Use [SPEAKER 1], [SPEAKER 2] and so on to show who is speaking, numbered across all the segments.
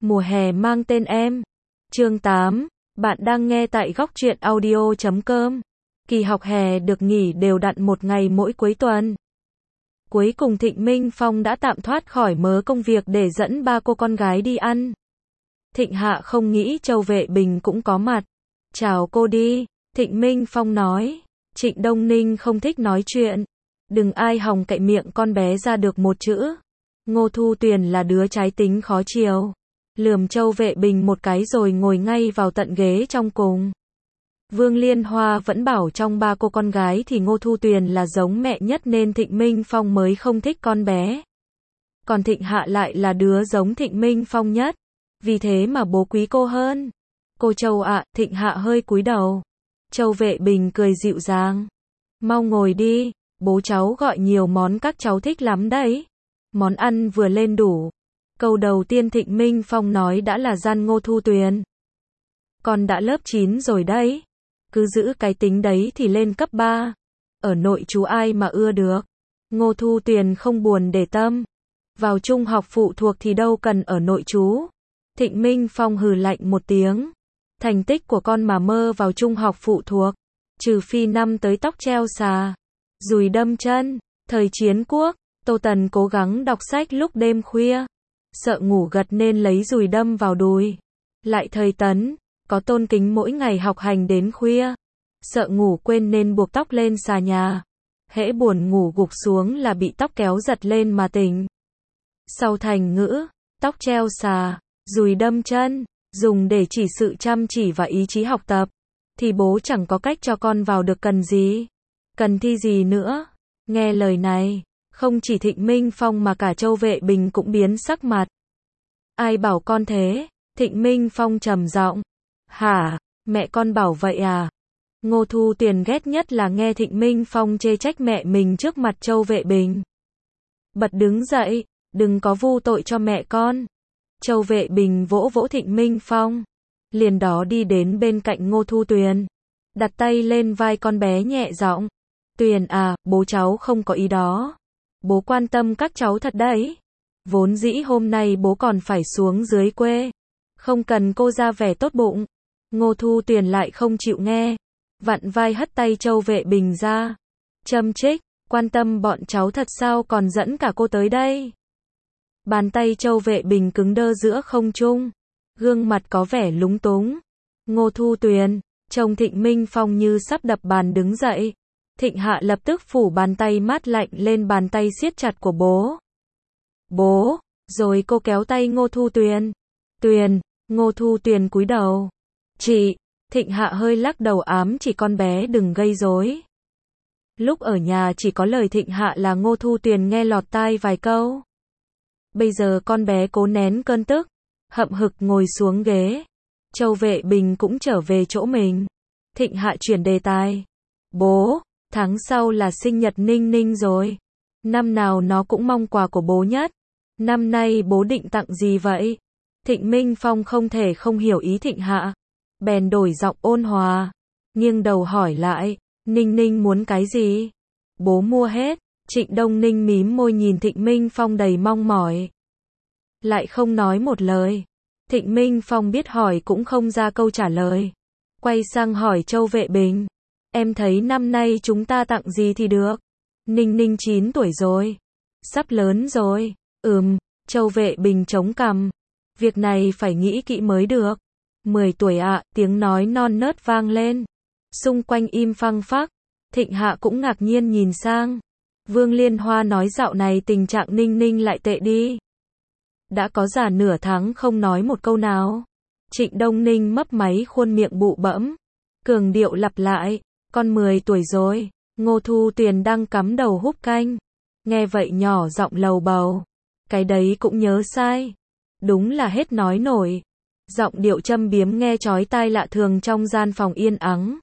[SPEAKER 1] Mùa hè mang tên em. Chương 8. Bạn đang nghe tại góc truyện audio.com. Kỳ học hè được nghỉ đều đặn một ngày mỗi cuối tuần. Cuối cùng Thịnh Minh Phong đã tạm thoát khỏi mớ công việc để dẫn ba cô con gái đi ăn. Thịnh Hạ không nghĩ Châu Vệ Bình cũng có mặt. Chào cô đi, Thịnh Minh Phong nói. Trịnh Đông Ninh không thích nói chuyện. Đừng ai hòng cậy miệng con bé ra được một chữ. Ngô Thu Tuyền là đứa trái tính khó chiều. Lườm Châu Vệ Bình một cái rồi ngồi ngay vào tận ghế trong cùng. Vương Liên Hoa vẫn bảo trong ba cô con gái thì Ngô Thu Tuyền là giống mẹ nhất nên Thịnh Minh Phong mới không thích con bé. Còn Thịnh Hạ lại là đứa giống Thịnh Minh Phong nhất. Vì thế mà bố quý cô hơn. Cô Châu ạ, Thịnh Hạ hơi cúi đầu. Châu Vệ Bình cười dịu dàng. Mau ngồi đi, bố cháu gọi nhiều món các cháu thích lắm đấy. Món ăn vừa lên đủ. Câu đầu tiên Thịnh Minh Phong nói đã là gian Ngô Thu Tuyền. Con đã lớp 9 rồi đấy. Cứ giữ cái tính đấy thì lên cấp 3. Ở nội chú ai mà ưa được. Ngô Thu Tuyền không buồn để tâm. Vào trung học phụ thuộc thì đâu cần ở nội chú. Thịnh Minh Phong hừ lạnh một tiếng. Thành tích của con mà mơ vào trung học phụ thuộc. Trừ phi năm tới tóc treo xà. Dùi đâm chân. Thời chiến quốc, Tô Tần cố gắng đọc sách lúc đêm khuya. Sợ ngủ gật nên lấy dùi đâm vào đùi. Lại thời Tấn, có Tôn Kính mỗi ngày học hành đến khuya. Sợ ngủ quên nên buộc tóc lên xà nhà. Hễ buồn ngủ gục xuống là bị tóc kéo giật lên mà tỉnh. Sau thành ngữ, tóc treo xà, dùi đâm chân, dùng để chỉ sự chăm chỉ và ý chí học tập. Thì bố chẳng có cách cho con vào được cần gì. Cần thi gì nữa. Nghe lời này, không chỉ Thịnh Minh Phong mà cả Châu Vệ Bình cũng biến sắc mặt. Ai bảo con thế? Thịnh Minh Phong trầm giọng. Hả? Mẹ con bảo vậy à? Ngô Thu Tuyền ghét nhất là nghe Thịnh Minh Phong chê trách mẹ mình trước mặt Châu Vệ Bình. Bật đứng dậy, đừng có vu tội cho mẹ con. Châu Vệ Bình vỗ vỗ Thịnh Minh Phong. Liền đó đi đến bên cạnh Ngô Thu Tuyền. Đặt tay lên vai con bé nhẹ giọng. Tuyền à, bố cháu không có ý đó. Bố quan tâm các cháu thật đấy. Vốn dĩ hôm nay bố còn phải xuống dưới quê. Không cần cô ra vẻ tốt bụng. Ngô Thu Tuyền lại không chịu nghe. Vặn vai hất tay Châu Vệ Bình ra. Châm chích, quan tâm bọn cháu thật sao còn dẫn cả cô tới đây. Bàn tay Châu Vệ Bình cứng đơ giữa không trung. Gương mặt có vẻ lúng túng. Ngô Thu Tuyền, trông Thịnh Minh Phong như sắp đập bàn đứng dậy. Thịnh Hạ lập tức phủ bàn tay mát lạnh lên bàn tay siết chặt của bố. Bố, rồi cô kéo tay Ngô Thu Tuyền. Tuyền, Ngô Thu Tuyền cúi đầu. Chị, Thịnh Hạ hơi lắc đầu ám chỉ con bé đừng gây rối. Lúc ở nhà chỉ có lời Thịnh Hạ là Ngô Thu Tuyền nghe lọt tai vài câu. Bây giờ con bé cố nén cơn tức, hậm hực ngồi xuống ghế. Châu Vệ Bình cũng trở về chỗ mình. Thịnh Hạ chuyển đề tài. Bố, tháng sau là sinh nhật Ninh Ninh rồi. Năm nào nó cũng mong quà của bố nhất. Năm nay bố định tặng gì vậy? Thịnh Minh Phong không thể không hiểu ý Thịnh Hạ. Bèn đổi giọng ôn hòa. Nghiêng đầu hỏi lại. Ninh Ninh muốn cái gì? Bố mua hết. Trịnh Đông Ninh mím môi nhìn Thịnh Minh Phong đầy mong mỏi. Lại không nói một lời. Thịnh Minh Phong biết hỏi cũng không ra câu trả lời. Quay sang hỏi Châu Vệ Bình. Em thấy năm nay chúng ta tặng gì thì được. Ninh Ninh 9 tuổi rồi. Sắp lớn rồi. Châu Vệ Bình chống cằm. Việc này phải nghĩ kỹ mới được. 10 tuổi ạ, tiếng nói non nớt vang lên. Xung quanh im phăng phắc. Thịnh Hạ cũng ngạc nhiên nhìn sang. Vương Liên Hoa nói dạo này tình trạng Ninh Ninh lại tệ đi. Đã có già nửa tháng không nói một câu nào. Trịnh Đông Ninh mấp máy khuôn miệng bụ bẫm. Cường điệu lặp lại. Con 10 tuổi rồi. Ngô Thu Tuyền đang cắm đầu húp canh. Nghe vậy nhỏ giọng lầu bầu. Cái đấy cũng nhớ sai. Đúng là hết nói nổi. Giọng điệu châm biếm nghe chói tai lạ thường trong gian phòng yên ắng.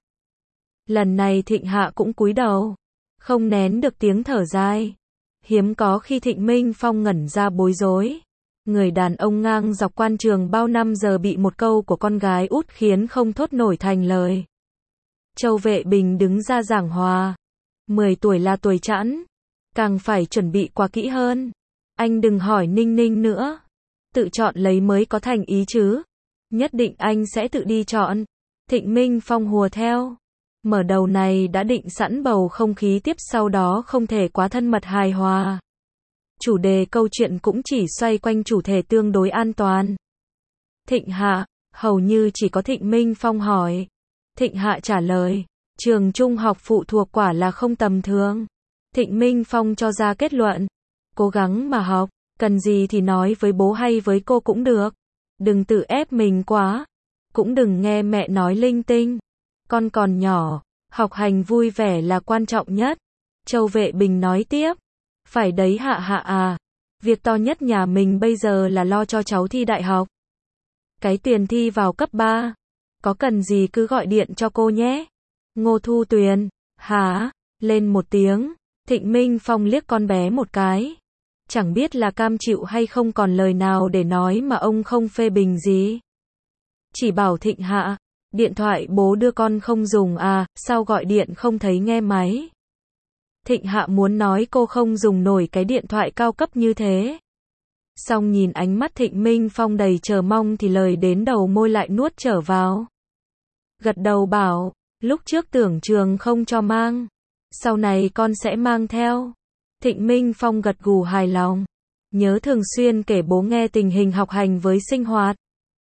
[SPEAKER 1] Lần này Thịnh Hạ cũng cúi đầu. Không nén được tiếng thở dài. Hiếm có khi Thịnh Minh Phong ngẩn ra bối rối. Người đàn ông ngang dọc quan trường bao năm giờ bị một câu của con gái út khiến không thốt nổi thành lời. Châu Vệ Bình đứng ra giảng hòa. 10 tuổi là tuổi chẵn. Càng phải chuẩn bị quá kỹ hơn. Anh đừng hỏi Ninh Ninh nữa. Tự chọn lấy mới có thành ý chứ. Nhất định anh sẽ tự đi chọn. Thịnh Minh Phong hùa theo. Mở đầu này đã định sẵn bầu không khí tiếp sau đó không thể quá thân mật hài hòa. Chủ đề câu chuyện cũng chỉ xoay quanh chủ thể tương đối an toàn. Thịnh Hạ, hầu như chỉ có Thịnh Minh Phong hỏi. Thịnh Hạ trả lời, trường trung học phụ thuộc quả là không tầm thường. Thịnh Minh Phong cho ra kết luận, cố gắng mà học, cần gì thì nói với bố hay với cô cũng được. Đừng tự ép mình quá, cũng đừng nghe mẹ nói linh tinh. Con còn nhỏ, học hành vui vẻ là quan trọng nhất. Châu Vệ Bình nói tiếp, phải đấy Hạ Hạ à, việc to nhất nhà mình bây giờ là lo cho cháu thi đại học. Cái tiền thi vào cấp 3, có cần gì cứ gọi điện cho cô nhé. Ngô Thu Tuyền, hả, lên một tiếng. Thịnh Minh Phong liếc con bé một cái. Chẳng biết là cam chịu hay không còn lời nào để nói mà ông không phê bình gì. Chỉ bảo Thịnh Hạ, điện thoại bố đưa con không dùng à, sao gọi điện không thấy nghe máy. Thịnh Hạ muốn nói cô không dùng nổi cái điện thoại cao cấp như thế. Xong nhìn ánh mắt Thịnh Minh Phong đầy chờ mong thì lời đến đầu môi lại nuốt trở vào. Gật đầu bảo, lúc trước tưởng trường không cho mang. Sau này con sẽ mang theo. Thịnh Minh Phong gật gù hài lòng. Nhớ thường xuyên kể bố nghe tình hình học hành với sinh hoạt.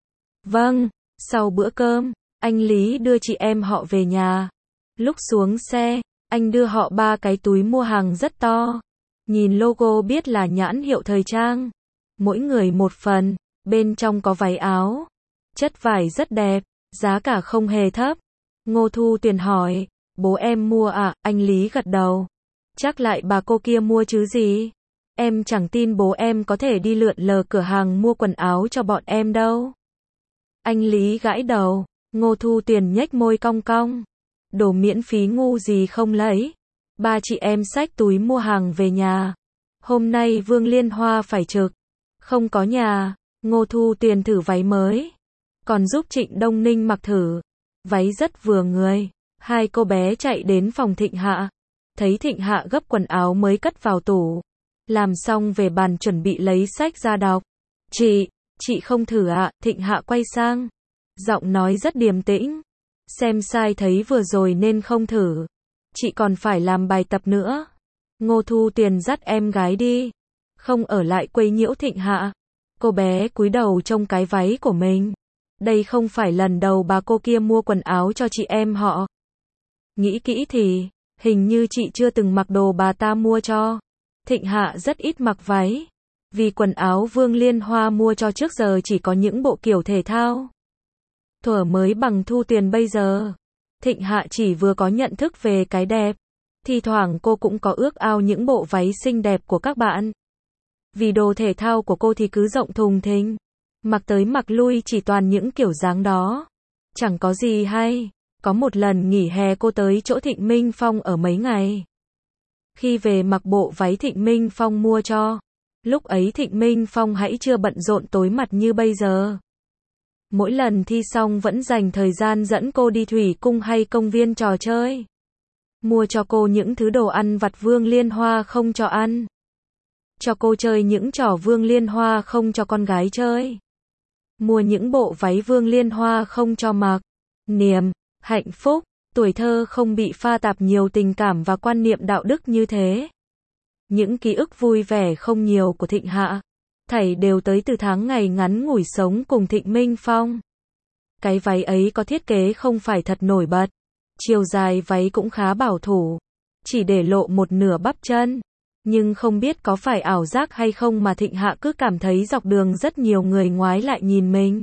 [SPEAKER 1] Vâng, sau bữa cơm, anh Lý đưa chị em họ về nhà. Lúc xuống xe, anh đưa họ 3 cái túi mua hàng rất to. Nhìn logo biết là nhãn hiệu thời trang. Mỗi người một phần, bên trong có váy áo. Chất vải rất đẹp, giá cả không hề thấp. Ngô Thu Tuyền hỏi, bố em mua à? Anh Lý gật đầu. Chắc lại bà cô kia mua chứ gì. Em chẳng tin bố em có thể đi lượn lờ cửa hàng mua quần áo cho bọn em đâu. Anh Lý gãi đầu. Ngô Thu Tuyền nhếch môi cong cong. Đồ miễn phí ngu gì không lấy. 3 chị em xách túi mua hàng về nhà. Hôm nay Vương Liên Hoa phải trực. Không có nhà. Ngô Thu Tuyền thử váy mới. Còn giúp Trịnh Đông Ninh mặc thử. Váy rất vừa người. 2 cô bé chạy đến phòng Thịnh Hạ. Thấy Thịnh Hạ gấp quần áo mới cất vào tủ. Làm xong về bàn chuẩn bị lấy sách ra đọc. Chị không thử ạ. Thịnh Hạ quay sang. Giọng nói rất điềm tĩnh. Xem sai thấy vừa rồi nên không thử. Chị còn phải làm bài tập nữa. Ngô Thu Tuyền dắt em gái đi. Không ở lại quấy nhiễu Thịnh Hạ. Cô bé cúi đầu trông cái váy của mình. Đây không phải lần đầu bà cô kia mua quần áo cho chị em họ. Nghĩ kỹ thì, hình như chị chưa từng mặc đồ bà ta mua cho. Thịnh Hạ rất ít mặc váy. Vì quần áo Vương Liên Hoa mua cho trước giờ chỉ có những bộ kiểu thể thao. Thuở mới bằng Thu Tuyền bây giờ. Thịnh Hạ chỉ vừa có nhận thức về cái đẹp. Thi thoảng cô cũng có ước ao những bộ váy xinh đẹp của các bạn. Vì đồ thể thao của cô thì cứ rộng thùng thình. Mặc tới mặc lui chỉ toàn những kiểu dáng đó. Chẳng có gì hay. Có một lần nghỉ hè cô tới chỗ Thịnh Minh Phong ở mấy ngày. Khi về mặc bộ váy Thịnh Minh Phong mua cho. Lúc ấy Thịnh Minh Phong hãy chưa bận rộn tối mặt như bây giờ. Mỗi lần thi xong vẫn dành thời gian dẫn cô đi thủy cung hay công viên trò chơi. Mua cho cô những thứ đồ ăn vặt Vương Liên Hoa không cho ăn. Cho cô chơi những trò Vương Liên Hoa không cho con gái chơi. Mua những bộ váy Vương Liên Hoa không cho mặc. Niềm, hạnh phúc, tuổi thơ không bị pha tạp nhiều tình cảm và quan niệm đạo đức như thế. Những ký ức vui vẻ không nhiều của Thịnh Hạ. Thảy đều tới từ tháng ngày ngắn ngủi sống cùng Thịnh Minh Phong. Cái váy ấy có thiết kế không phải thật nổi bật. Chiều dài váy cũng khá bảo thủ. Chỉ để lộ một nửa bắp chân. Nhưng không biết có phải ảo giác hay không mà Thịnh Hạ cứ cảm thấy dọc đường rất nhiều người ngoái lại nhìn mình.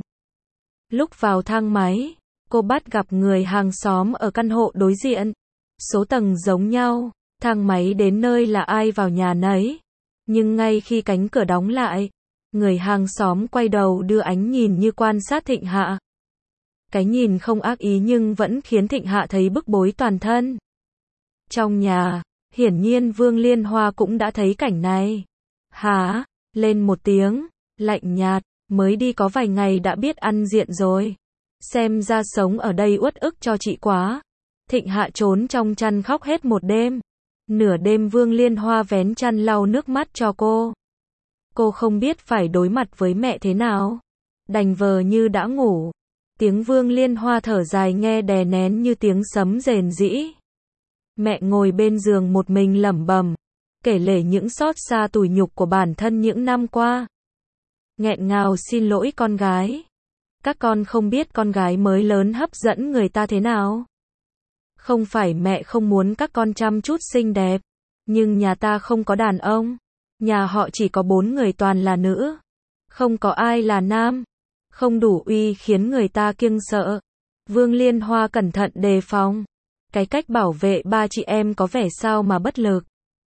[SPEAKER 1] Lúc vào thang máy, cô bắt gặp người hàng xóm ở căn hộ đối diện. Số tầng giống nhau, thang máy đến nơi là ai vào nhà nấy. Nhưng ngay khi cánh cửa đóng lại, người hàng xóm quay đầu đưa ánh nhìn như quan sát Thịnh Hạ. Cái nhìn không ác ý nhưng vẫn khiến Thịnh Hạ thấy bức bối toàn thân. Trong nhà, hiển nhiên Vương Liên Hoa cũng đã thấy cảnh này. Hả? Lên một tiếng, lạnh nhạt, mới đi có vài ngày đã biết ăn diện rồi. Xem ra sống ở đây uất ức cho chị quá. Thịnh Hạ trốn trong chăn khóc hết một đêm. Nửa đêm Vương Liên Hoa vén chăn lau nước mắt cho cô. Cô không biết phải đối mặt với mẹ thế nào. Đành vờ như đã ngủ. Tiếng Vương Liên Hoa thở dài nghe đè nén như tiếng sấm rền rĩ. Mẹ ngồi bên giường một mình lẩm bẩm, kể lể những xót xa tủi nhục của bản thân những năm qua. Nghẹn ngào xin lỗi con gái. Các con không biết con gái mới lớn hấp dẫn người ta thế nào. Không phải mẹ không muốn các con chăm chút xinh đẹp, nhưng nhà ta không có đàn ông. Nhà họ chỉ có 4 người toàn là nữ. Không có ai là nam. Không đủ uy khiến người ta kiêng sợ. Vương Liên Hoa cẩn thận đề phòng. Cái cách bảo vệ 3 chị em có vẻ sao mà bất lực.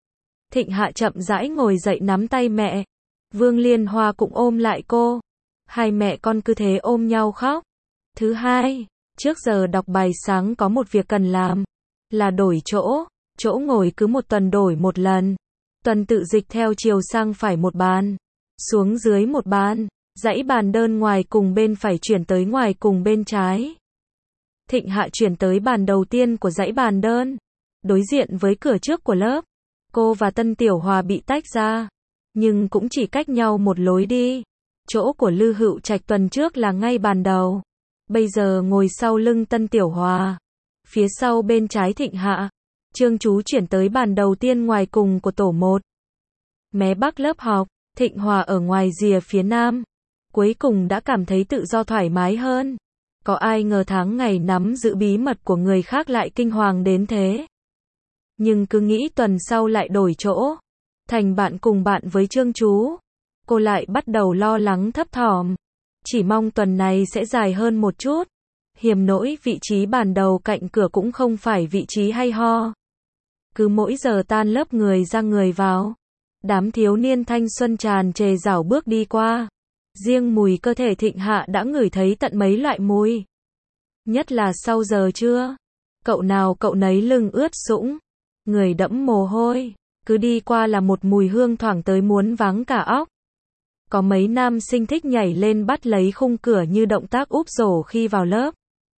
[SPEAKER 1] Thịnh Hạ chậm rãi ngồi dậy nắm tay mẹ. Vương Liên Hoa cũng ôm lại cô. Hai mẹ con cứ thế ôm nhau khóc. Thứ hai, trước giờ đọc bài sáng có một việc cần làm. Là đổi chỗ. Chỗ ngồi cứ một tuần đổi một lần. Tuần tự dịch theo chiều sang phải một bàn. Xuống dưới một bàn. Dãy bàn đơn ngoài cùng bên phải chuyển tới ngoài cùng bên trái. Thịnh Hạ chuyển tới bàn đầu tiên của dãy bàn đơn. Đối diện với cửa trước của lớp. Cô và Tân Tiểu Hòa bị tách ra. Nhưng cũng chỉ cách nhau một lối đi. Chỗ của Lư Hữu Trạch tuần trước là ngay bàn đầu. Bây giờ ngồi sau lưng Tân Tiểu Hòa. Phía sau bên trái Thịnh Hạ. Trương Chú chuyển tới bàn đầu tiên ngoài cùng của tổ 1. Mé bắc lớp học, Thịnh Hòa ở ngoài rìa phía nam. Cuối cùng đã cảm thấy tự do thoải mái hơn. Có ai ngờ tháng ngày nắm giữ bí mật của người khác lại kinh hoàng đến thế. Nhưng cứ nghĩ tuần sau lại đổi chỗ. Thành bạn cùng bạn với Trương Chú. Cô lại bắt đầu lo lắng thấp thỏm. Chỉ mong tuần này sẽ dài hơn một chút. Hiềm nỗi vị trí bàn đầu cạnh cửa cũng không phải vị trí hay ho. Cứ mỗi giờ tan lớp người ra người vào. Đám thiếu niên thanh xuân tràn trề rảo bước đi qua. Riêng mùi cơ thể Thịnh Hạ đã ngửi thấy tận mấy loại mùi. Nhất là sau giờ trưa. Cậu nào cậu nấy lưng ướt sũng. Người đẫm mồ hôi. Cứ đi qua là một mùi hương thoảng tới muốn váng cả óc. Có mấy nam sinh thích nhảy lên bắt lấy khung cửa như động tác úp rổ khi vào lớp.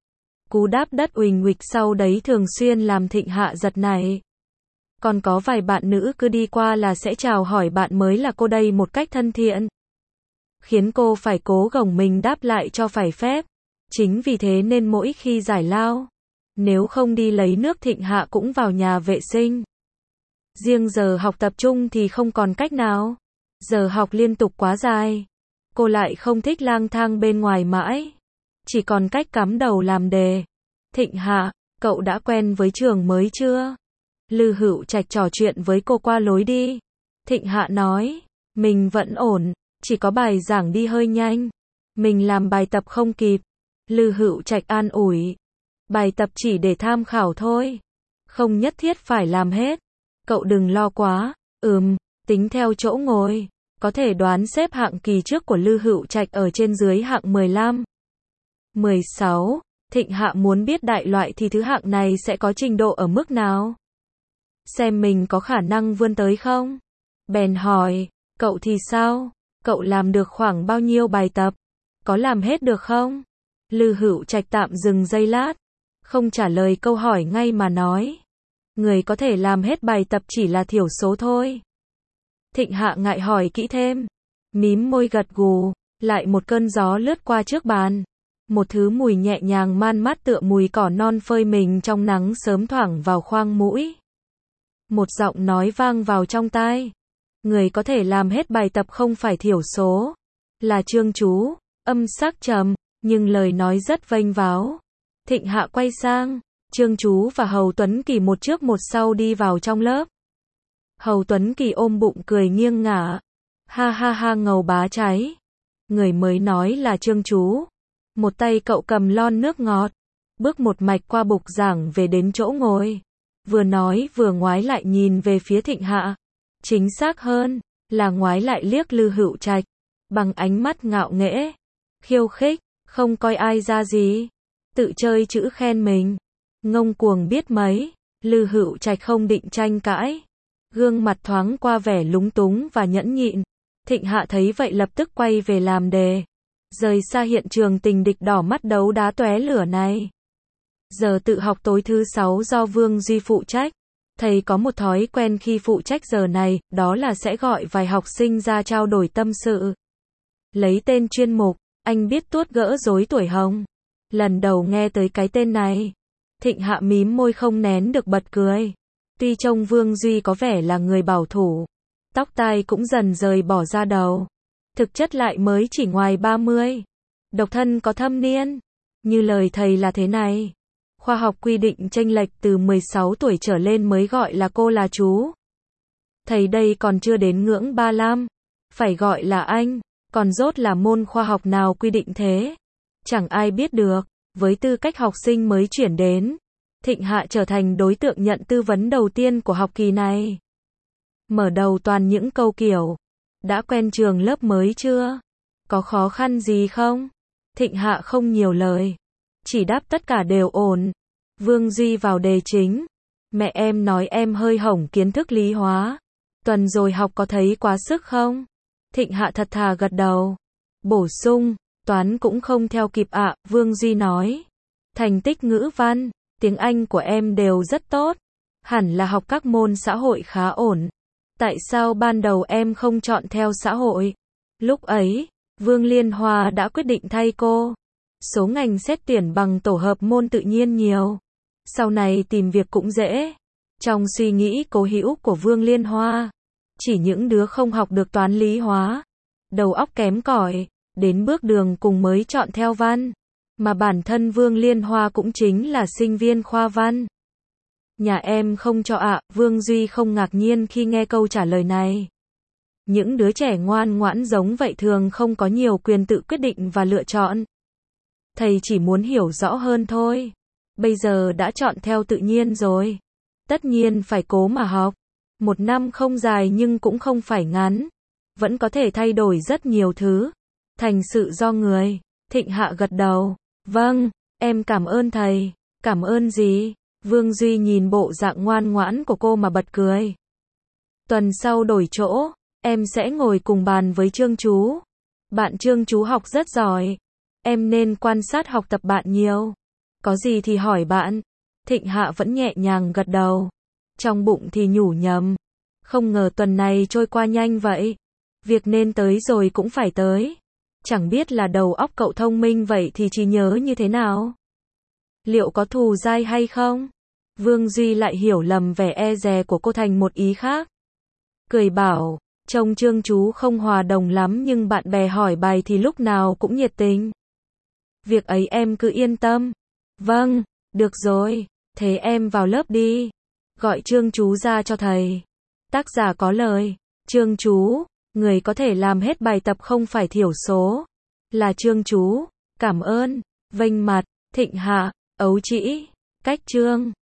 [SPEAKER 1] Cú đáp đất uỳnh uịch sau đấy thường xuyên làm Thịnh Hạ giật nảy. Còn có vài bạn nữ cứ đi qua là sẽ chào hỏi bạn mới là cô đây một cách thân thiện. Khiến cô phải cố gồng mình đáp lại cho phải phép. Chính vì thế nên mỗi khi giải lao, nếu không đi lấy nước Thịnh Hạ cũng vào nhà vệ sinh. Riêng giờ học tập trung thì không còn cách nào. Giờ học liên tục quá dài. Cô lại không thích lang thang bên ngoài mãi. Chỉ còn cách cắm đầu làm đề. Thịnh Hạ, cậu đã quen với trường mới chưa? Lư Hữu Trạch trò chuyện với cô qua lối đi. Thịnh Hạ nói, mình vẫn ổn, chỉ có bài giảng đi hơi nhanh. Mình làm bài tập không kịp. Lư Hữu Trạch an ủi. Bài tập chỉ để tham khảo thôi. Không nhất thiết phải làm hết. Cậu đừng lo quá. Tính theo chỗ ngồi. Có thể đoán xếp hạng kỳ trước của Lư Hữu Trạch ở trên dưới hạng 15. 16. Thịnh Hạ muốn biết đại loại thì thứ hạng này sẽ có trình độ ở mức nào. Xem mình có khả năng vươn tới không? Bèn hỏi, cậu thì sao? Cậu làm được khoảng bao nhiêu bài tập? Có làm hết được không? Lư Hữu Trạch tạm dừng giây lát. Không trả lời câu hỏi ngay mà nói. Người có thể làm hết bài tập chỉ là thiểu số thôi. Thịnh Hạ ngại hỏi kỹ thêm. Mím môi gật gù. Lại một cơn gió lướt qua trước bàn. Một thứ mùi nhẹ nhàng man mát tựa mùi cỏ non phơi mình trong nắng sớm thoảng vào khoang mũi. Một giọng nói vang vào trong tai. Người có thể làm hết bài tập không phải thiểu số. Là Trương Chú. Âm sắc trầm, nhưng lời nói rất vênh váo. Thịnh Hạ quay sang. Trương Chú và Hầu Tuấn Kỳ một trước một sau đi vào trong lớp. Hầu Tuấn Kỳ ôm bụng cười nghiêng ngả. Ha ha ha ngầu bá cháy. Người mới nói là Trương Chú. Một tay cậu cầm lon nước ngọt. Bước một mạch qua bục giảng về đến chỗ ngồi. Vừa nói vừa ngoái lại nhìn về phía Thịnh Hạ. Chính xác hơn, là ngoái lại liếc Lư Hữu Trạch. Bằng ánh mắt ngạo nghễ. Khiêu khích, không coi ai ra gì. Tự chơi chữ khen mình. Ngông cuồng biết mấy. Lư Hữu Trạch không định tranh cãi. Gương mặt thoáng qua vẻ lúng túng và nhẫn nhịn. Thịnh Hạ thấy vậy lập tức quay về làm đề. Rời xa hiện trường tình địch đỏ mắt đấu đá tóe lửa này. Giờ tự học tối thứ 6 do Vương Duy phụ trách. Thầy có một thói quen khi phụ trách giờ này, đó là sẽ gọi vài học sinh ra trao đổi tâm sự. Lấy tên chuyên mục, anh biết tuốt gỡ rối tuổi hồng. Lần đầu nghe tới cái tên này, Thịnh Hạ mím môi không nén được bật cười. Tuy trông Vương Duy có vẻ là người bảo thủ, tóc tai cũng dần rời bỏ ra đầu, thực chất lại mới chỉ ngoài 30. Độc thân có thâm niên. Như lời thầy là thế này. Khoa học quy định chênh lệch từ 16 tuổi trở lên mới gọi là cô là chú. Thầy đây còn chưa đến ngưỡng 35. Phải gọi là anh. Còn rốt là môn khoa học nào quy định thế? Chẳng ai biết được. Với tư cách học sinh mới chuyển đến, Thịnh Hạ trở thành đối tượng nhận tư vấn đầu tiên của học kỳ này. Mở đầu toàn những câu kiểu: đã quen trường lớp mới chưa? Có khó khăn gì không? Thịnh Hạ không nhiều lời, chỉ đáp tất cả đều ổn. Vương Duy vào đề chính. Mẹ em nói em hơi hỏng kiến thức lý hóa. Tuần rồi học có thấy quá sức không? Thịnh Hạ thật thà gật đầu. Bổ sung, toán cũng không theo kịp ạ. Vương Duy nói. Thành tích ngữ văn, tiếng Anh của em đều rất tốt. Hẳn là học các môn xã hội khá ổn. Tại sao ban đầu em không chọn theo xã hội? Lúc ấy, Vương Liên Hoa đã quyết định thay cô. Số ngành xét tuyển bằng tổ hợp môn tự nhiên nhiều. Sau này tìm việc cũng dễ. Trong suy nghĩ cố hữu của Vương Liên Hoa, chỉ những đứa không học được toán lý hóa, đầu óc kém cỏi, đến bước đường cùng mới chọn theo văn. Mà bản thân Vương Liên Hoa cũng chính là sinh viên khoa văn. Nhà em không cho ạ. Vương Duy không ngạc nhiên khi nghe câu trả lời này. Những đứa trẻ ngoan ngoãn giống vậy thường không có nhiều quyền tự quyết định và lựa chọn. Thầy chỉ muốn hiểu rõ hơn thôi. Bây giờ đã chọn theo tự nhiên rồi, tất nhiên phải cố mà học. 1 năm không dài nhưng cũng không phải ngắn. Vẫn có thể thay đổi rất nhiều thứ. Thành sự do người. Thịnh Hạ gật đầu. Vâng, em cảm ơn thầy. Cảm ơn gì? Vương Duy nhìn bộ dạng ngoan ngoãn của cô mà bật cười. Tuần sau đổi chỗ, em sẽ ngồi cùng bàn với Trương chú. Bạn Trương chú học rất giỏi. Em nên quan sát học tập bạn nhiều. Có gì thì hỏi bạn. Thịnh Hạ vẫn nhẹ nhàng gật đầu. Trong bụng thì nhủ nhầm. Không ngờ tuần này trôi qua nhanh vậy. Việc nên tới rồi cũng phải tới. Chẳng biết là đầu óc cậu thông minh vậy thì trí nhớ như thế nào? Liệu có thù dai hay không? Vương Duy lại hiểu lầm vẻ e dè của cô thành một ý khác. Cười bảo, trông Trương chú không hòa đồng lắm nhưng bạn bè hỏi bài thì lúc nào cũng nhiệt tình. Việc ấy em cứ yên tâm. Vâng, được rồi, thế em vào lớp đi. Gọi Trương chú ra cho thầy. Tác giả có lời. Trương chú, người có thể làm hết bài tập không phải thiểu số. Là Trương chú. Cảm ơn. Vênh mặt. Thịnh Hạ. Ấu trĩ. Cách Trương.